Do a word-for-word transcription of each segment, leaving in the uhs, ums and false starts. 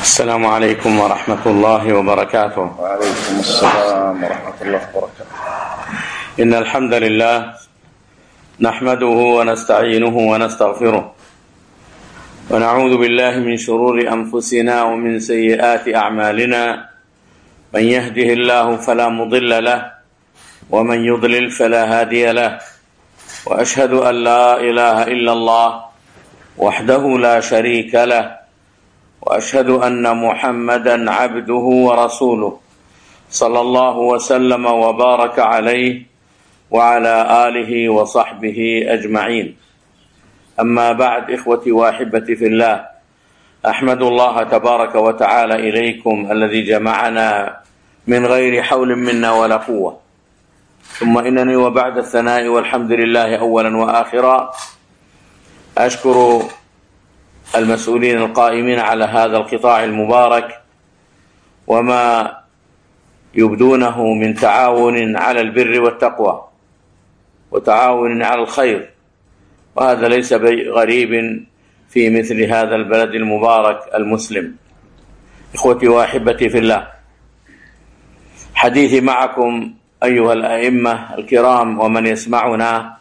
السلام عليكم ورحمة الله وبركاته. وعليكم السلام ورحمة الله وبركاته. إن الحمد لله نحمده ونستعينه ونستغفره ونعوذ بالله من شرور أنفسنا ومن سيئات أعمالنا. من يهده الله فلا مضل له ومن يضلل فلا هادي له، وأشهد أن لا إله إلا الله وحده لا شريك له، وأشهد أن محمدا عبده ورسوله صلى الله وسلم وبارك عليه وعلى آله وصحبه أجمعين. أما بعد، إخوتي وأحبتي في الله، أحمد الله تبارك وتعالى إليكم الذي جمعنا من غير حول منا ولا قوة، ثم إنني وبعد الثناء والحمد لله أولا وآخرا أشكر المسؤولين القائمين على هذا القطاع المبارك وما يبدونه من تعاون على البر والتقوى وتعاون على الخير، وهذا ليس غريب في مثل هذا البلد المبارك المسلم. إخوتي وأحبتي في الله، حديثي معكم أيها الأئمة الكرام ومن يسمعنا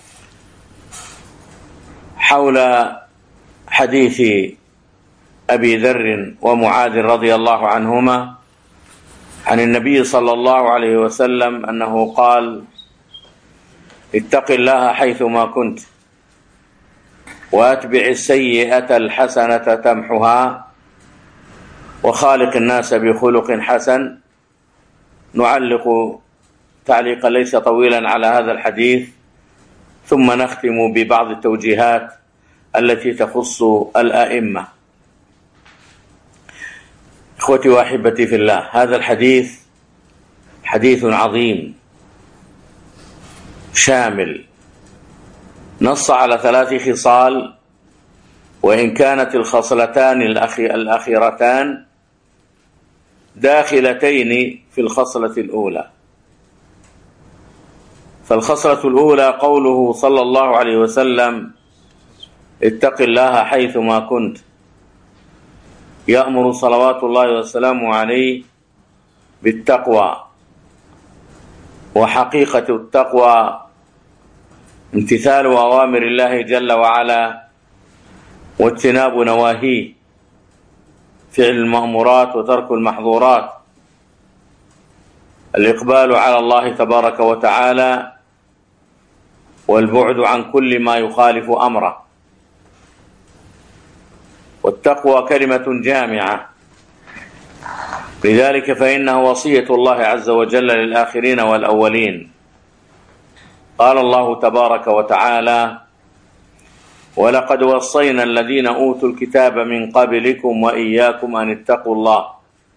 حول حديث أبي ذر ومعاذ رضي الله عنهما عن النبي صلى الله عليه وسلم أنه قال: اتق الله حيثما كنت وأتبع السيئة الحسنة تمحها وخالق الناس بخلق حسن. نعلق تعليقا ليس طويلا على هذا الحديث، ثم نختم ببعض التوجيهات التي تخص الأئمة. إخوتي وأحبتي في الله، هذا الحديث حديث عظيم شامل، نص على ثلاث خصال، وإن كانت الخصلتان الأخيرتان داخلتين في الخصلة الأولى. فالخصلة الأولى قوله صلى الله عليه وسلم: اتق الله حيثما كنت، يأمر صلوات الله وسلامه عليه بالتقوى، وحقيقة التقوى امتثال أوامر الله جل وعلا واجتناب نواهيه، فعل المأمورات وترك المحظورات، الإقبال على الله تبارك وتعالى والبعد عن كل ما يخالف أمره. والتقوى كلمة جامعة، لذلك فإنه وصية الله عز وجل للآخرين والأولين. قال الله تبارك وتعالى: ولقد وصينا الذين أوتوا الكتاب من قبلكم وإياكم أن اتقوا الله.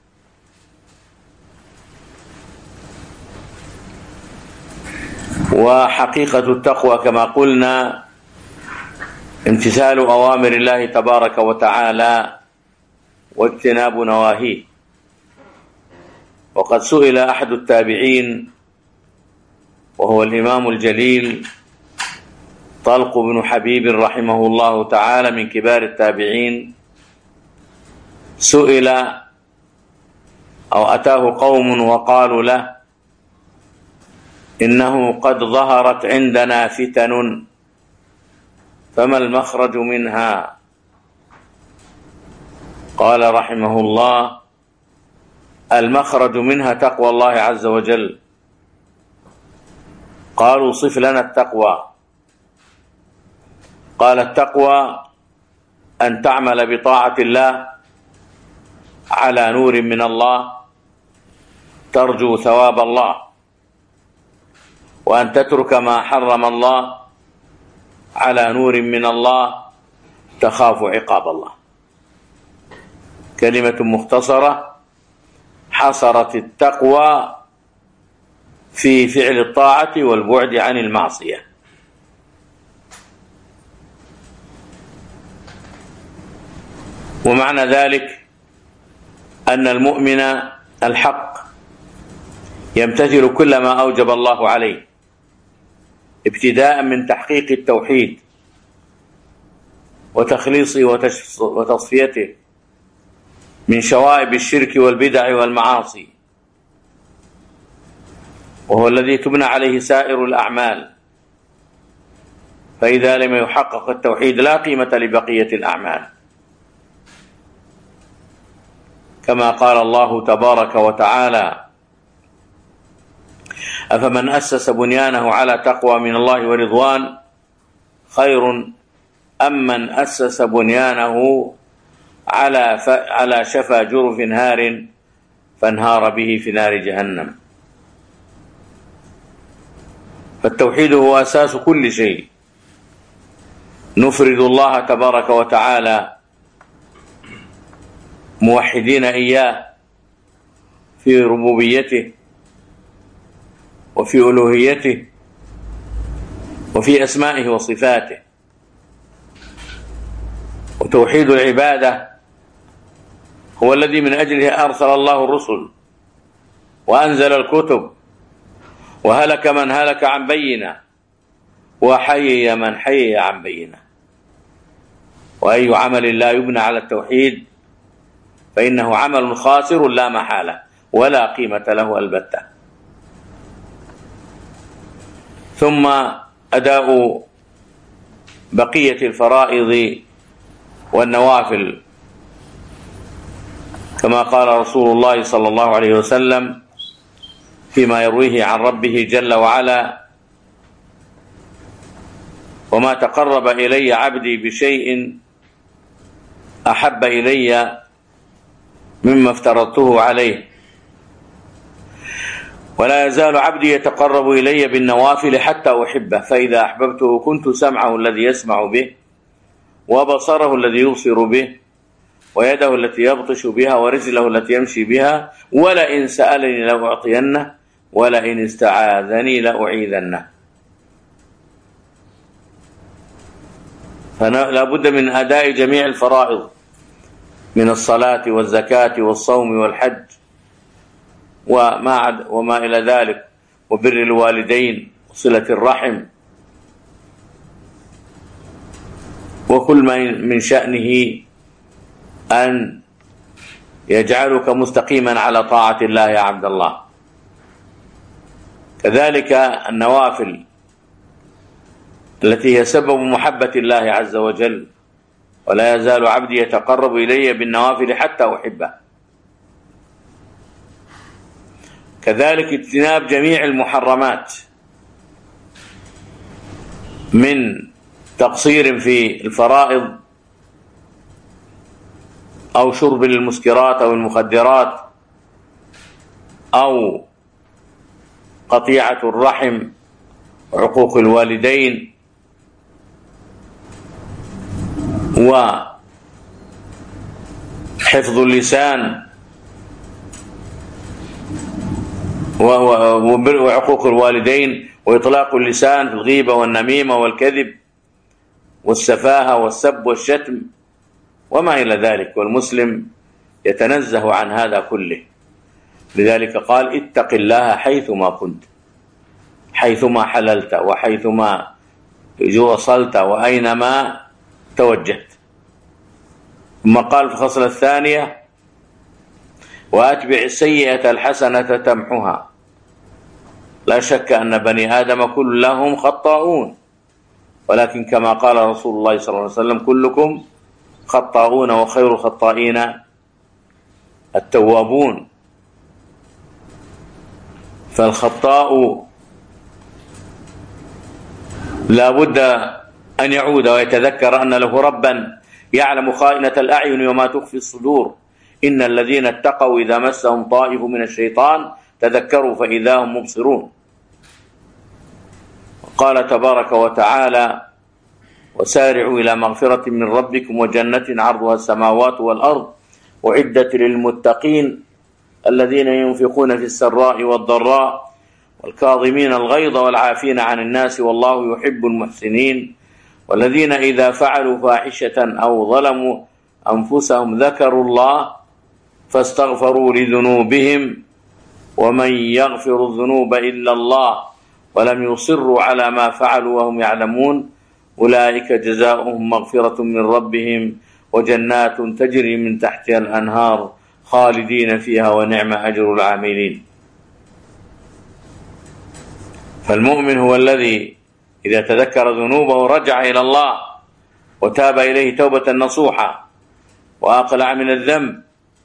وحقيقة التقوى كما قلنا امتثال أوامر الله تبارك وتعالى واجتناب نواهيه. وقد سئل أحد التابعين وهو الإمام الجليل طلق بن حبيب رحمه الله تعالى من كبار التابعين، سئل أو أتاه قوم وقالوا له: إنه قد ظهرت عندنا فتن فما المخرج منها؟ قال رحمه الله: المخرج منها تقوى الله عز وجل. قالوا: صف لنا التقوى. قال: التقوى أن تعمل بطاعة الله على نور من الله ترجو ثواب الله، وأن تترك ما حرم الله على نور من الله تخاف عقاب الله. كلمة مختصرة حصرت التقوى في فعل الطاعة والبعد عن المعصية. ومعنى ذلك أن المؤمن الحق يمتثل كل ما أوجب الله عليه، ابتداء من تحقيق التوحيد وتخليصه وتصفيته، من شوائب الشرك والبدع والمعاصي، وهو الذي تبنى عليه سائر الأعمال، فإذا لم يحقق التوحيد لا قيمة لبقية الأعمال، كما قال الله تبارك وتعالى: أفمن أسس بنيانه على تقوى من الله ورضوان خير أم من أسس بنيانه على ف... على شفا جرف هار فانهار به في نار جهنم. فالتوحيد هو أساس كل شيء. نفرد الله تبارك وتعالى موحدين إياه في ربوبيته وفي ألوهيته وفي أسمائه وصفاته. وتوحيد العبادة هو الذي من أجله أرسل الله الرسل وأنزل الكتب وهلك من هلك عن بينة وحيي من حيي عن بينة. وأي عمل لا يبنى على التوحيد فإنه عمل خاسر لا محالة ولا قيمة له البتة. ثم أداء بقية الفرائض والنوافل، كما قال رسول الله صلى الله عليه وسلم فيما يرويه عن ربه جل وعلا: وما تقرب إلي عبدي بشيء أحب إلي مما افترضته عليه، ولا يزال عبدي يتقرب إلي بالنوافل حتى أحبه، فإذا أحببته كنت سمعه الذي يسمع به وبصره الذي يبصر به ويده التي يبطش بها ورجله التي يمشي بها، ولئن سألني لأعطينه ولئن استعاذني لأعيذنه. فلا بد من أداء جميع الفرائض من الصلاة والزكاة والصوم والحج وما وما إلى ذلك، وبر الوالدين وصلة الرحم، وكل ما من شأنه أن يجعلك مستقيما على طاعة الله يا عبد الله. كذلك النوافل التي هي سبب محبة الله عز وجل: ولا يزال عبدي يتقرب إلي بالنوافل حتى أحبه. كذلك اجتناب جميع المحرمات من تقصير في الفرائض أو شرب المسكرات أو المخدرات أو قطيعة الرحم وعقوق الوالدين وحفظ اللسان وعقوق الوالدين وإطلاق اللسان في الغيبة والنميمة والكذب والسفاهة والسب والشتم وما إلى ذلك. والمسلم يتنزه عن هذا كله، لذلك قال: اتق الله حيثما كنت، حيثما حللت وحيثما وصلت وأينما توجهت. ثم قال في الخصلة الثانية: وأتبع السيئة الحسنة تمحها. لا شك أن بني آدم كلهم خطاؤون، ولكن كما قال رسول الله صلى الله عليه وسلم: كلكم خطاؤون وخير الخطائين التوابون. فالخطاء لا بد أن يعود ويتذكر أن له ربا يعلم خائنة الأعين وما تخفي الصدور. إن الذين اتقوا إذا مسهم طائف من الشيطان تذكروا فإذا هم مبصرون. قال تبارك وتعالى: وسارعوا إلى مغفرة من ربكم وجنة عرضها السماوات والأرض أعدت للمتقين الذين ينفقون في السراء والضراء والكاظمين الغيظ والعافين عن الناس والله يحب المحسنين والذين إذا فعلوا فاحشة أو ظلموا أنفسهم ذكروا الله فاستغفروا لذنوبهم ومن يغفر الذنوب إلا الله ولم يصروا على ما فعلوا وهم يعلمون أولئك جزاؤهم مغفرة من ربهم وجنات تجري من تحتها الأنهار خالدين فيها ونعم أجر العاملين. فالمؤمن هو الذي إذا تذكر ذنوبه رجع إلى الله وتاب إليه توبة نصوحة وأقلع من الذنب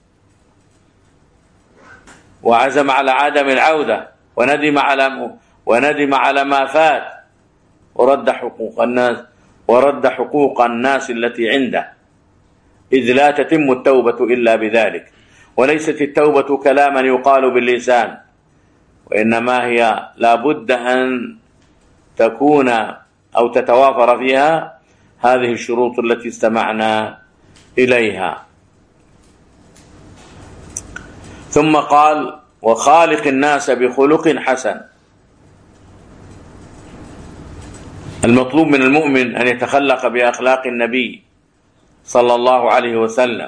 وعزم على عدم العودة وندم على وندم على ما فات ورد حقوق الناس ورد حقوق الناس التي عنده، إذ لا تتم التوبة إلا بذلك. وليست التوبة كلاما يقال باللسان، وإنما هي لا بد أن تكون أو تتوافر فيها هذه الشروط التي استمعنا إليها. ثم قال: وخالق الناس بخلق حسن. المطلوب من المؤمن أن يتخلق بأخلاق النبي صلى الله عليه وسلم،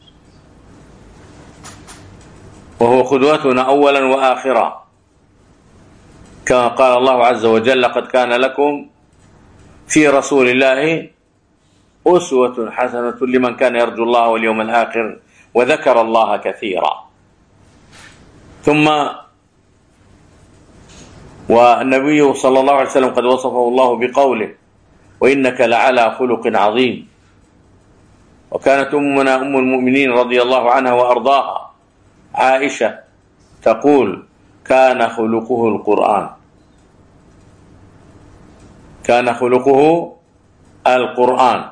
وهو قدوتنا أولا وآخرا، كما قال الله عز وجل: لقد كان لكم في رسول الله أسوة حسنة لمن كان يرجو الله واليوم الآخر وذكر الله كثيرا. ثم والنبي صلى الله عليه وسلم قد وصفه الله بقوله: وإنك لعلى خلق عظيم. وكانت أمنا أم المؤمنين رضي الله عنها وأرضاها عائشة تقول: كان خلقه القرآن، كان خلقه القرآن.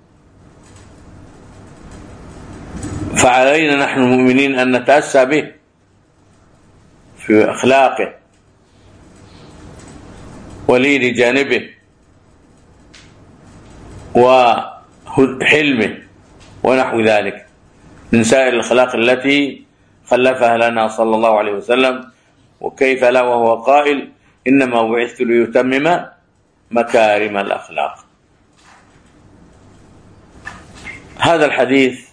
فعلينا نحن المؤمنين أن نتأسى به في أخلاقه ولين جانبه وحلمه ونحو ذلك من سائر الأخلاق التي خلفها لنا صلى الله عليه وسلم. وكيف لا وهو قائل: إنما بعثت ليتمم مكارم الأخلاق. هذا الحديث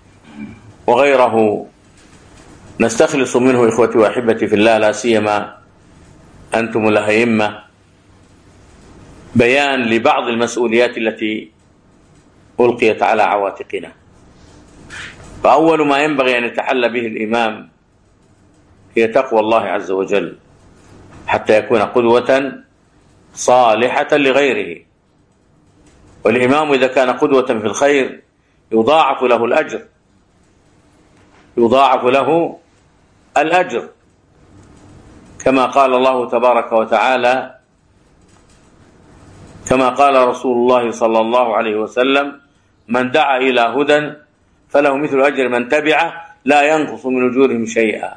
وغيره نستخلص منه إخوتي وأحبتي في الله، لا سيما أنتم الأئمة، بيان لبعض المسؤوليات التي ألقيت على عواتقنا. فأول ما ينبغي أن يتحلى به الإمام هي تقوى الله عز وجل، حتى يكون قدوة صالحة لغيره. والإمام إذا كان قدوة في الخير يضاعف له الأجر، يضاعف له الأجر، كما قال الله تبارك وتعالى، كما قال رسول الله صلى الله عليه وسلم: من دعا إلى هدى فله مثل أجر من تبعه لا ينقص من أجورهم شيئا.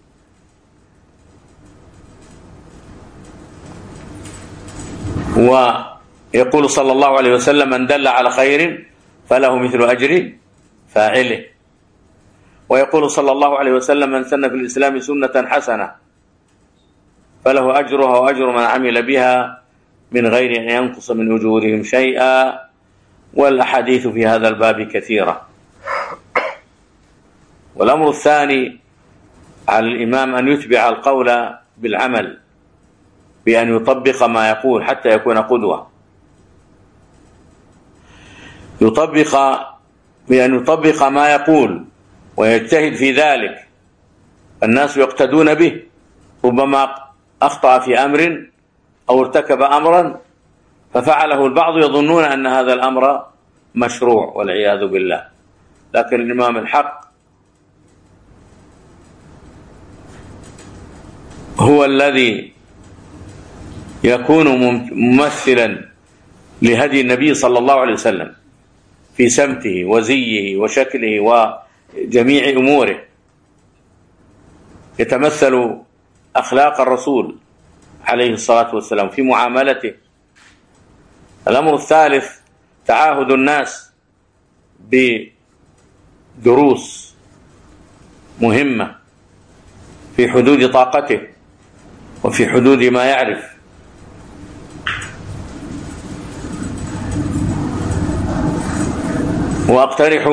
ويقول صلى الله عليه وسلم: من دل على خير فله مثل أجر فاعله. ويقول صلى الله عليه وسلم: من سن في الإسلام سنة حسنة فله أجرها وأجر من عمل بها من غير أن ينقص من أجورهم شيئا. والأحاديث في هذا الباب كثيرة. والأمر الثاني على الإمام أن يتبع القول بالعمل، بأن يطبق ما يقول حتى يكون قدوة، يطبق بأن يطبق ما يقول ويجتهد في ذلك، الناس يقتدون به. ربما أخطأ في أمر أو ارتكب أمرا ففعله البعض يظنون أن هذا الأمر مشروع والعياذ بالله، لكن الإمام الحق هو الذي يكون ممثلا لهدي النبي صلى الله عليه وسلم في سمته وزيه وشكله وجميع أموره، يتمثل أخلاق الرسول عليه الصلاة والسلام في معاملته. الأمر الثالث تعاهد الناس بدروس مهمة في حدود طاقته وفي حدود ما يعرف. وأقترح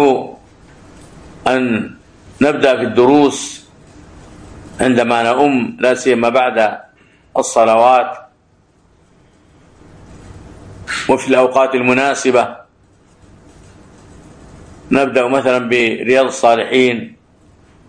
أن نبدأ في الدروس عندما نؤم، لا سيما بعد الصلوات وفي الأوقات المناسبة. نبدأ مثلا برياض الصالحين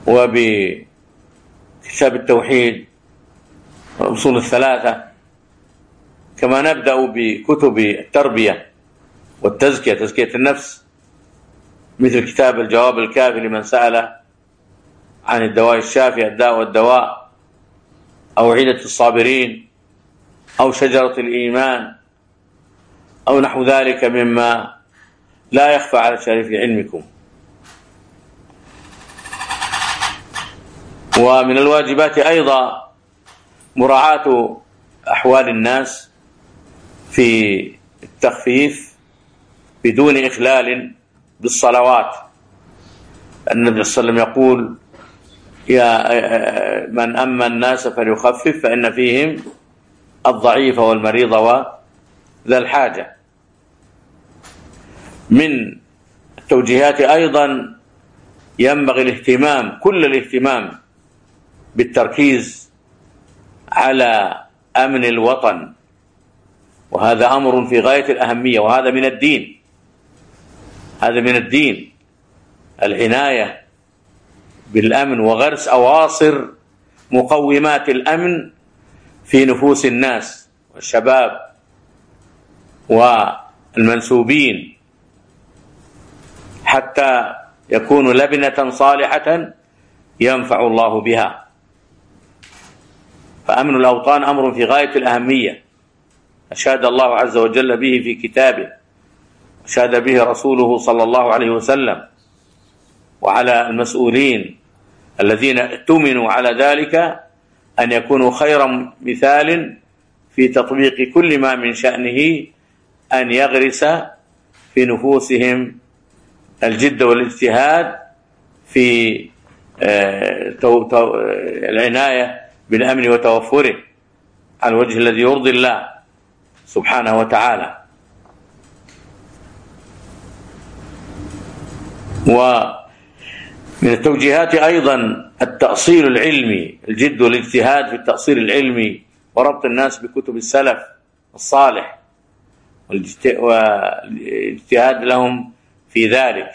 وبكتاب التوحيد والأصول الثلاثة، كما نبدأ بكتب التربية والتزكية، تزكية النفس، مثل كتاب الجواب الكافي لمن سأل عن الدواء الشافي الداء والدواء، أو عدة الصابرين، أو شجرة الإيمان، أو نحو ذلك مما لا يخفى على شريف علمكم. ومن الواجبات أيضا مراعاة أحوال الناس في التخفيف بدون إخلال بالصلوات. النبي صلى الله عليه وسلم يقول: يا من أما الناس فليخفف فإن فيهم الضعيف والمريض وذا الحاجة. من التوجيهات أيضا ينبغي الاهتمام، كل الاهتمام بالتركيز على أمن الوطن، وهذا أمر في غاية الأهمية، وهذا من الدين، هذا من الدين، العناية بالأمن وغرس أواصر مقومات الأمن في نفوس الناس والشباب والمنسوبين، حتى يكون لبنة صالحة ينفع الله بها. فأمن الأوطان أمر في غاية الأهمية، أشاد الله عز وجل به في كتابه، أشاد به رسوله صلى الله عليه وسلم، وعلى المسؤولين الذين ائتمنوا على ذلك أن يكونوا خير مثال في تطبيق كل ما من شأنه أن يغرس في نفوسهم الجد والاجتهاد في العناية بالأمن وتوفره على الوجه الذي يرضي الله سبحانه وتعالى. ومن التوجيهات أيضا التأصيل العلمي، الجد والاجتهاد في التأصيل العلمي وربط الناس بكتب السلف الصالح والاجتهاد لهم في ذلك.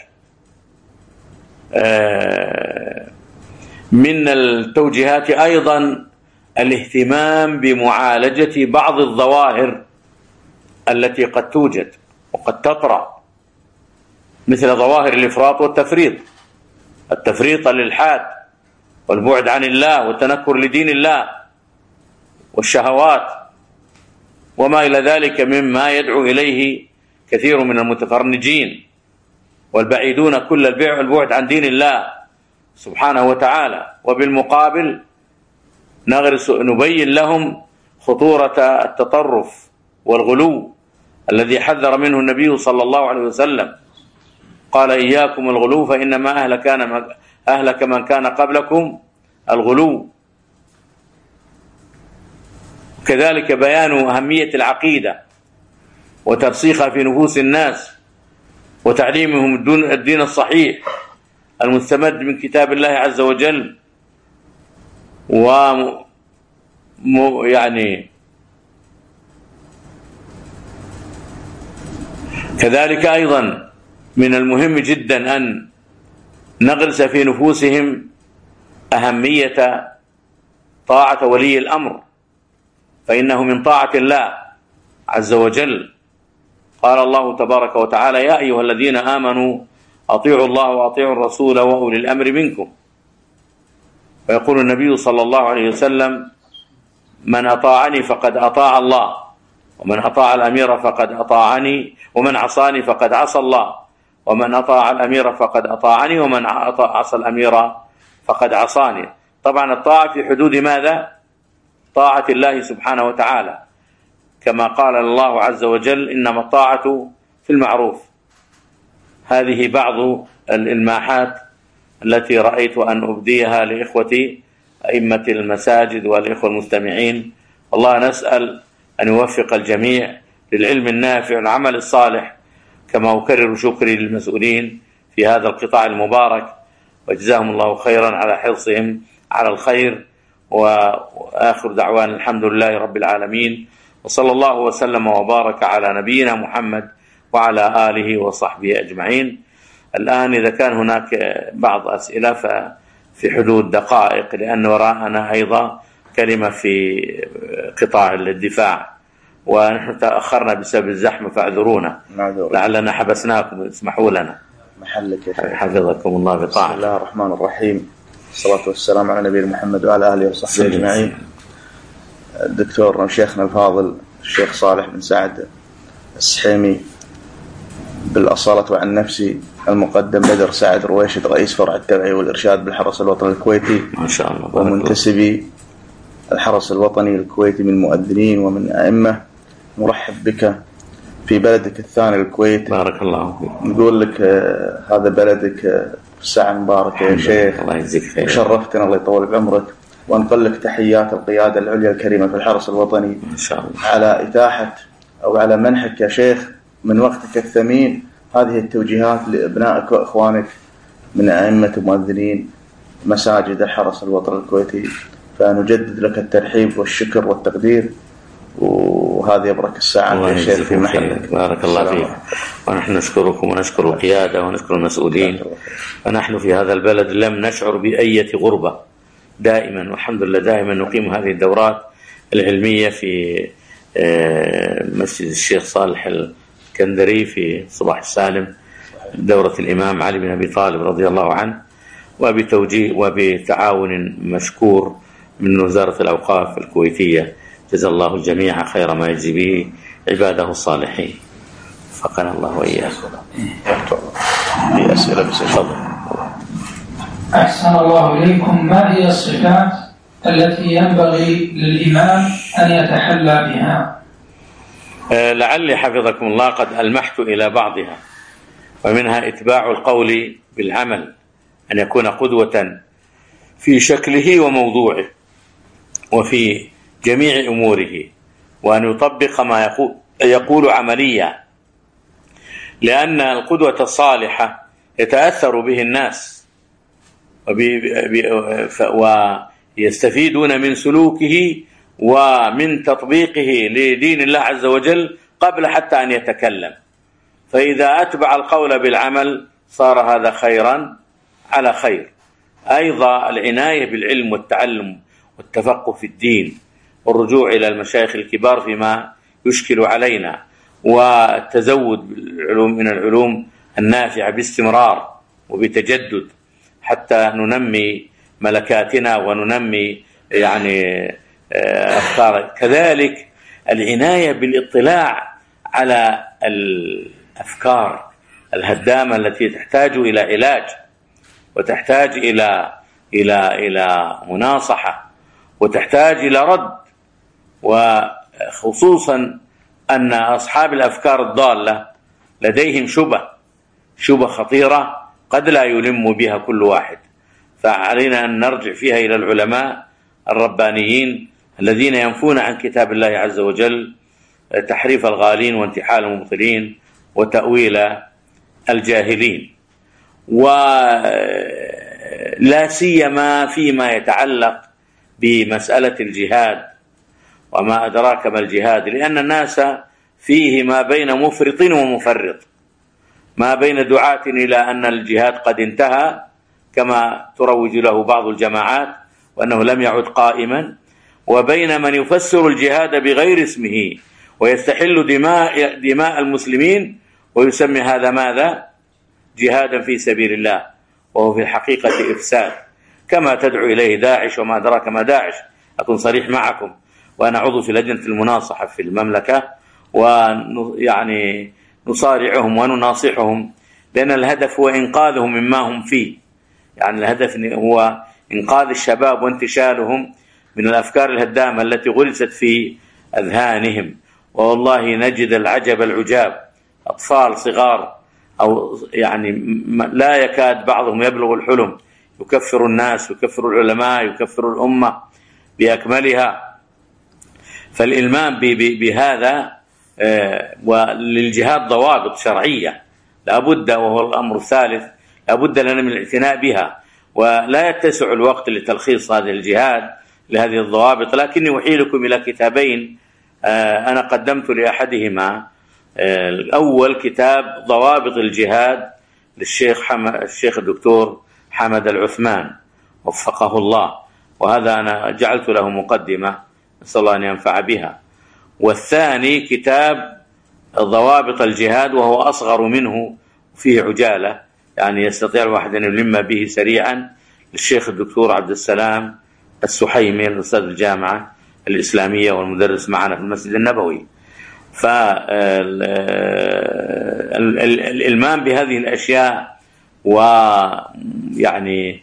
من التوجيهات أيضا الاهتمام بمعالجة بعض الظواهر التي قد توجد وقد تطرأ، مثل ظواهر الإفراط والتفريط، التفريط الإلحاد والبعد عن الله والتنكر لدين الله والشهوات وما إلى ذلك مما يدعو إليه كثير من المتفرنجين والبعيدون كل البعد عن دين الله سبحانه وتعالى. وبالمقابل نغرس نبين لهم خطورة التطرف والغلو الذي حذر منه النبي صلى الله عليه وسلم، قال: إياكم الغلو فإنما أهلك من كان قبلكم الغلو. كذلك بيان أهمية العقيدة وترسيخها في نفوس الناس وتعليمهم الدين الصحيح المستمد من كتاب الله عز وجل، و يعني كذلك أيضا من المهم جدا أن نغرس في نفوسهم أهمية طاعة ولي الأمر، فإنه من طاعة الله عز وجل. قال الله تبارك وتعالى: يا أيها الذين آمنوا أطيعوا الله وأطيعوا الرسول وأولي الأمر منكم. ويقول النبي صلى الله عليه وسلم: من أطاعني فقد أطاع الله، ومن أطاع الأمير فقد أطاعني، ومن عصاني فقد عصى الله، ومن أطاع الأمير فقد أطاعني، ومن عصى الأمير فقد عصاني. طبعا الطاعة في حدود ماذا؟ طاعة الله سبحانه وتعالى، كما قال الله عز وجل: إنما الطاعة في المعروف. هذه بعض الإلماحات التي رأيت أن أبديها لإخوتي أئمة المساجد والإخوة المستمعين. الله نسأل أن يوفق الجميع للعلم النافع والعمل الصالح، كما أكرر شكري للمسؤولين في هذا القطاع المبارك، وجزاهم الله خيرا على حرصهم على الخير. وآخر دعوانا الحمد لله رب العالمين، وصلى الله وسلم وبارك على نبينا محمد وعلى آله وصحبه أجمعين. الآن إذا كان هناك بعض أسئلة في حدود دقائق، لأن وراءنا أيضا كلمة في قطاع الدفاع، ونحن تأخرنا بسبب الزحمة فاعذرونا، لعلنا حبسناكم، اسمحوا لنا. محلك يا شيخ. حفظكم الله بطاعة. بسم الله الرحمن الرحيم، الصلاة والسلام على نبينا محمد وعلى آله وصحبه أجمعين. الدكتور وشيخنا الفاضل الشيخ صالح بن سعد السحيمي بالأصالة وعن نفسي، المقدم بدر سعد رويشد، رئيس فرع التوعية والإرشاد بالحرس الوطني الكويتي ما شاء الله، ومنتسبي الحرس الوطني الكويتي من مؤذنين ومن أئمة، نرحب بك في بلدك الثاني الكويت. بارك الله فيك. نقول لك آه هذا بلدك آه ساعة مباركة يا شيخ، الله يجزيك خير، وشرفتنا الله يطول بعمرك، وانقل لك تحيات القيادة العليا الكريمة في الحرس الوطني إن شاء الله على إتاحة أو على منحك يا شيخ من وقتك الثمين هذه التوجيهات لأبنائك وإخوانك من أئمة ومؤذنين مساجد الحرس الوطني الكويتي، فنجدد لك الترحيب والشكر والتقدير، وهذه أبرك الساعة يا شيخ في محلك. بارك الله فيك. ونحن نشكركم ونشكر القيادة ونشكر المسؤولين، ونحن في هذا البلد لم نشعر بأية غربة، دائما والحمد لله دائما نقيم هذه الدورات العلمية في مسجد الشيخ صالح الكندري في صباح السالم، دورة الإمام علي بن أبي طالب رضي الله عنه، وبتوجيه وبتعاون مشكور من وزارة الأوقاف الكويتية، جزا الله الجميع خير ما يجزي به عباده الصالحين، فقنا الله وإياكم. في أسئلة بتفضل. أحسن الله إليكم، ما هي الصفات التي ينبغي للإمام أن يتحلى بها؟ أه لعلي حفظكم الله قد ألمحت إلى بعضها، ومنها إتباع القول بالعمل، أن يكون قدوة في شكله وموضوعه وفي جميع أموره، وأن يطبق ما يقول, يقول عمليا، لأن القدوة الصالحة يتأثر به الناس ويستفيدون من سلوكه ومن تطبيقه لدين الله عز وجل قبل حتى أن يتكلم، فإذا أتبع القول بالعمل صار هذا خيرا على خير. أيضا العناية بالعلم والتعلم والتفقه في الدين، والرجوع إلى المشايخ الكبار فيما يشكل علينا، والتزود بالعلوم من العلوم النافعة باستمرار وبتجدد حتى ننمي ملكاتنا وننمي يعني أفكار. كذلك العناية بالاطلاع على الأفكار الهدامة التي تحتاج إلى علاج وتحتاج إلى إلى إلى مناصحة وتحتاج إلى رد، وخصوصا أن أصحاب الأفكار الضالة لديهم شبه شبه خطيرة قد لا يلم بها كل واحد، فعلينا أن نرجع فيها إلى العلماء الربانيين الذين ينفون عن كتاب الله عز وجل تحريف الغالين وانتحال المبطلين وتأويل الجاهلين، ولا سيما فيما يتعلق بمسألة الجهاد وما أدراك ما الجهاد، لأن الناس فيه ما بين مفرط ومفرط، ما بين دعاة إلى أن الجهاد قد انتهى كما تروج له بعض الجماعات وأنه لم يعد قائما، وبين من يفسر الجهاد بغير اسمه ويستحل دماء, دماء المسلمين ويسمي هذا ماذا؟ جهادا في سبيل الله، وهو في الحقيقة إفساد كما تدعو إليه داعش. وما أدراك ما داعش، أكون صريح معكم، وأنا عضو في لجنة المناصحة في المملكة، ويعني نصارعهم ونناصحهم، لأن الهدف هو إنقاذهم مما هم فيه، يعني الهدف هو إنقاذ الشباب وانتشالهم من الأفكار الهدامة التي غرست في أذهانهم. والله نجد العجب العجاب، أطفال صغار أو يعني لا يكاد بعضهم يبلغ الحلم، يكفر الناس، يكفر العلماء، يكفر الأمة بأكملها. فالإلمام بهذا وللجهاد ضوابط شرعية لابد، وهو الأمر الثالث، لابد لنا من الاعتناء بها، ولا يتسع الوقت لتلخيص هذا الجهاد لهذه الضوابط، لكني أحيلكم إلى كتابين أنا قدمت لأحدهما. الأول كتاب ضوابط الجهاد للشيخ حم... الشيخ الدكتور حمد العثمان، وفقه الله، وهذا أنا جعلت له مقدمة نسأل الله أن ينفع بها. والثاني كتاب ضوابط الجهاد، وهو أصغر منه فيه عجالة، يعني يستطيع الواحد أن يلم به سريعا، للشيخ الدكتور عبد السلام السحيمي الأستاذ الجامعة الإسلامية والمدرس معنا في المسجد النبوي. فالإلمام بهذه الأشياء ويعني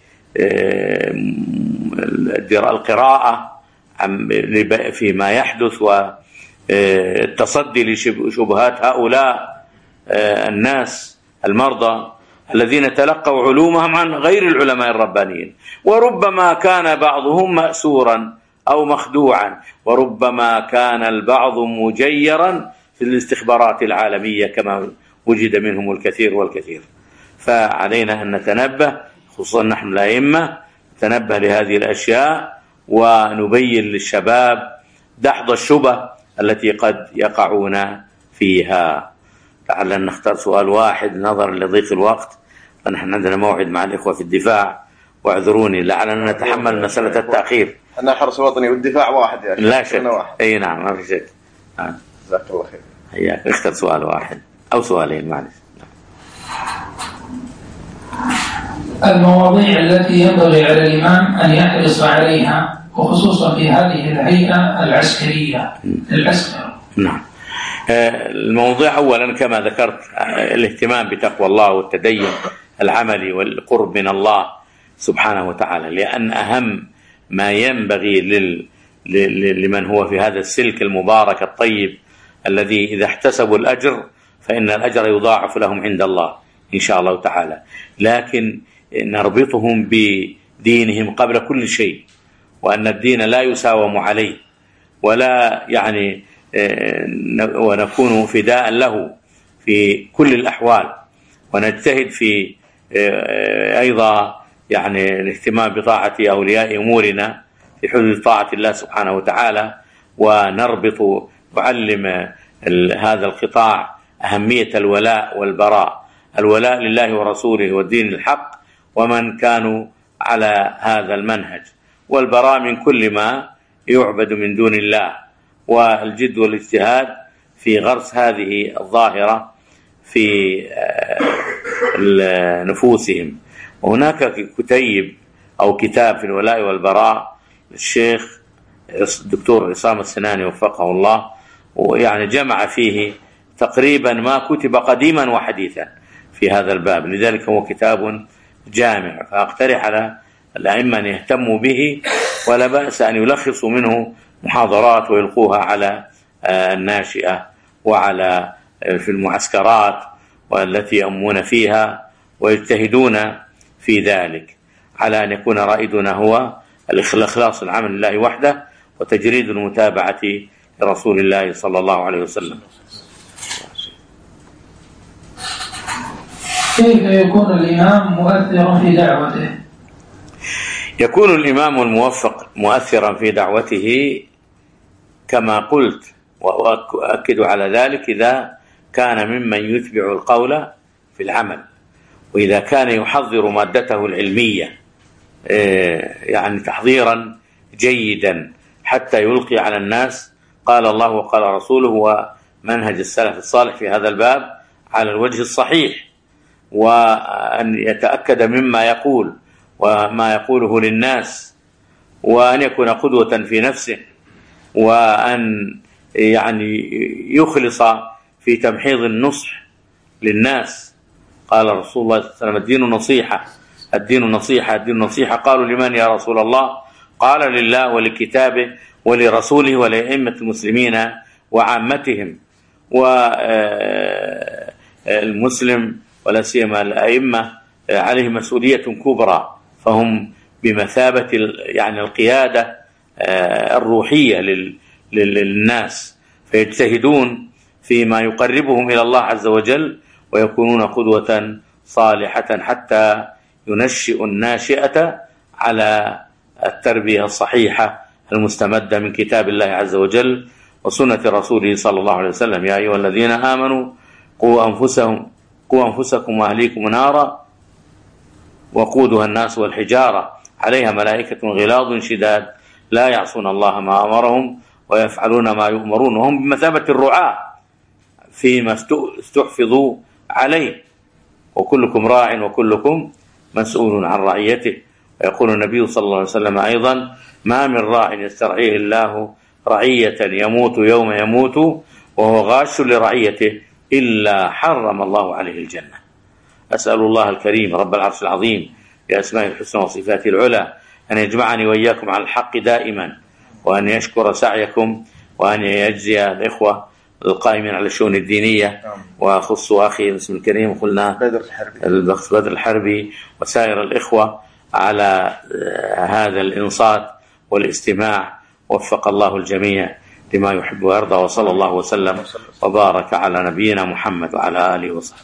القراءة فيما يحدث والتصدي لشبهات هؤلاء الناس المرضى الذين تلقوا علومهم عن غير العلماء الربانيين، وربما كان بعضهم مأسورا أو مخدوعا، وربما كان البعض مجيرا في الاستخبارات العالمية كما وجد منهم الكثير والكثير. فعلينا أن نتنبه، خصوصا نحن الأئمة، نتنبه لهذه الأشياء ونبين للشباب دحض الشبه التي قد يقعون فيها. لعلنا نختار سؤال واحد نظرا لضيق الوقت، فنحن عندنا موعد مع الإخوة في الدفاع، واعذروني لعلنا نتحمل مسألة التأخير. أنا حرس وطني والدفاع واحد يا شيخ. لا شك. أي نعم ما في شك. جزاك الله خير. هياك اختر سؤال واحد أو سؤالين معلش. المواضيع التي ينبغي على الإمام أن يحرص عليها، وخصوصا في هذه الهيئة العسكرية العسكر. نعم. الموضوع أولا كما ذكرت الاهتمام بتقوى الله والتدين العملي والقرب من الله سبحانه وتعالى، لأن أهم ما ينبغي لل... لمن هو في هذا السلك المبارك الطيب الذي إذا احتسبوا الأجر فإن الأجر يضاعف لهم عند الله إن شاء الله تعالى، لكن نربطهم بدينهم قبل كل شيء، وأن الدين لا يساوم عليه ولا يعني ونكون فداء له في كل الأحوال، ونجتهد في أيضا يعني الاهتمام بطاعة أولياء أمورنا في حدود طاعة الله سبحانه وتعالى، ونربط وعلم هذا القطاع أهمية الولاء والبراء، الولاء لله ورسوله والدين الحق ومن كانوا على هذا المنهج، والبراء من كل ما يعبد من دون الله، والجد والاجتهاد في غرس هذه الظاهرة في نفوسهم. وهناك كتيب أو كتاب في الولاء والبراء للشيخ الدكتور عصام السناني وفقه الله، ويعني جمع فيه تقريبا ما كتب قديما وحديثا في هذا الباب، لذلك هو كتاب جامع، فأقترح على الأئمة أن يهتموا به، ولا بأس أن يلخصوا منه محاضرات ويلقوها على الناشئة وعلى في المعسكرات والتي يأمون فيها، ويجتهدون في ذلك على أن يكون رائدنا هو الإخلاص العمل لله وحده وتجريد المتابعة لرسول الله صلى الله عليه وسلم. كيف يكون الإمام مؤثرا في دعوته؟ يكون الإمام الموفق مؤثرا في دعوته كما قلت، وأؤكد على ذلك إذا كان ممن يتبع القول في العمل، وإذا كان يحضر مادته العلمية يعني تحضيرا جيدا حتى يلقي على الناس قال الله وقال رسوله ومنهج السلف الصالح في هذا الباب على الوجه الصحيح، وأن يتأكد مما يقول وما يقوله للناس، وأن يكون قدوة في نفسه، وأن يعني يخلص في تمحيض النصح للناس. قال رسول الله صلى الله عليه وسلم الدين نصيحة الدين نصيحة الدين نصيحة. قالوا لمن يا رسول الله؟ قال لله ولكتابه ولرسوله ولأئمة المسلمين وعامتهم. والمسلم ولا سيما الأئمة عليه مسؤولية كبرى، فهم بمثابة يعني القيادة الروحية للناس، فيجتهدون فيما يقربهم إلى الله عز وجل، ويكونون قدوة صالحة حتى ينشئ الناشئة على التربية الصحيحة المستمدة من كتاب الله عز وجل وسنة رسوله صلى الله عليه وسلم. يا أيها الذين آمنوا قوا أنفسهم قوا أنفسكم وأهليكم نارا وقودها الناس والحجارة عليها ملائكة غلاظ شداد لا يعصون الله ما أمرهم ويفعلون ما يؤمرون، وهم بمثابة الرعاة فيما استحفظوا عليه. وكلكم راع وكلكم مسؤول عن رعيته. ويقول النبي صلى الله عليه وسلم أيضا: ما من راع يسترعيه الله رعية يموت يوم يموت وهو غاش لرعيته إلا حرم الله عليه الجنة. أسأل الله الكريم رب العرش العظيم بأسمائه الحسنى وصفاته العلى أن يجمعني وإياكم على الحق دائما، وأن يشكر سعيكم، وأن يجزي الإخوة القائمين على الشؤون الدينية، وأخص أخي الاسم الكريم قلنا بدر الحربي الأخ بدر الحربي وسائر الإخوة على هذا الإنصات والاستماع. وفق الله الجميع لما يحب ويرضى، وصلى الله وسلم وبارك على نبينا محمد وعلى آله وصحبه.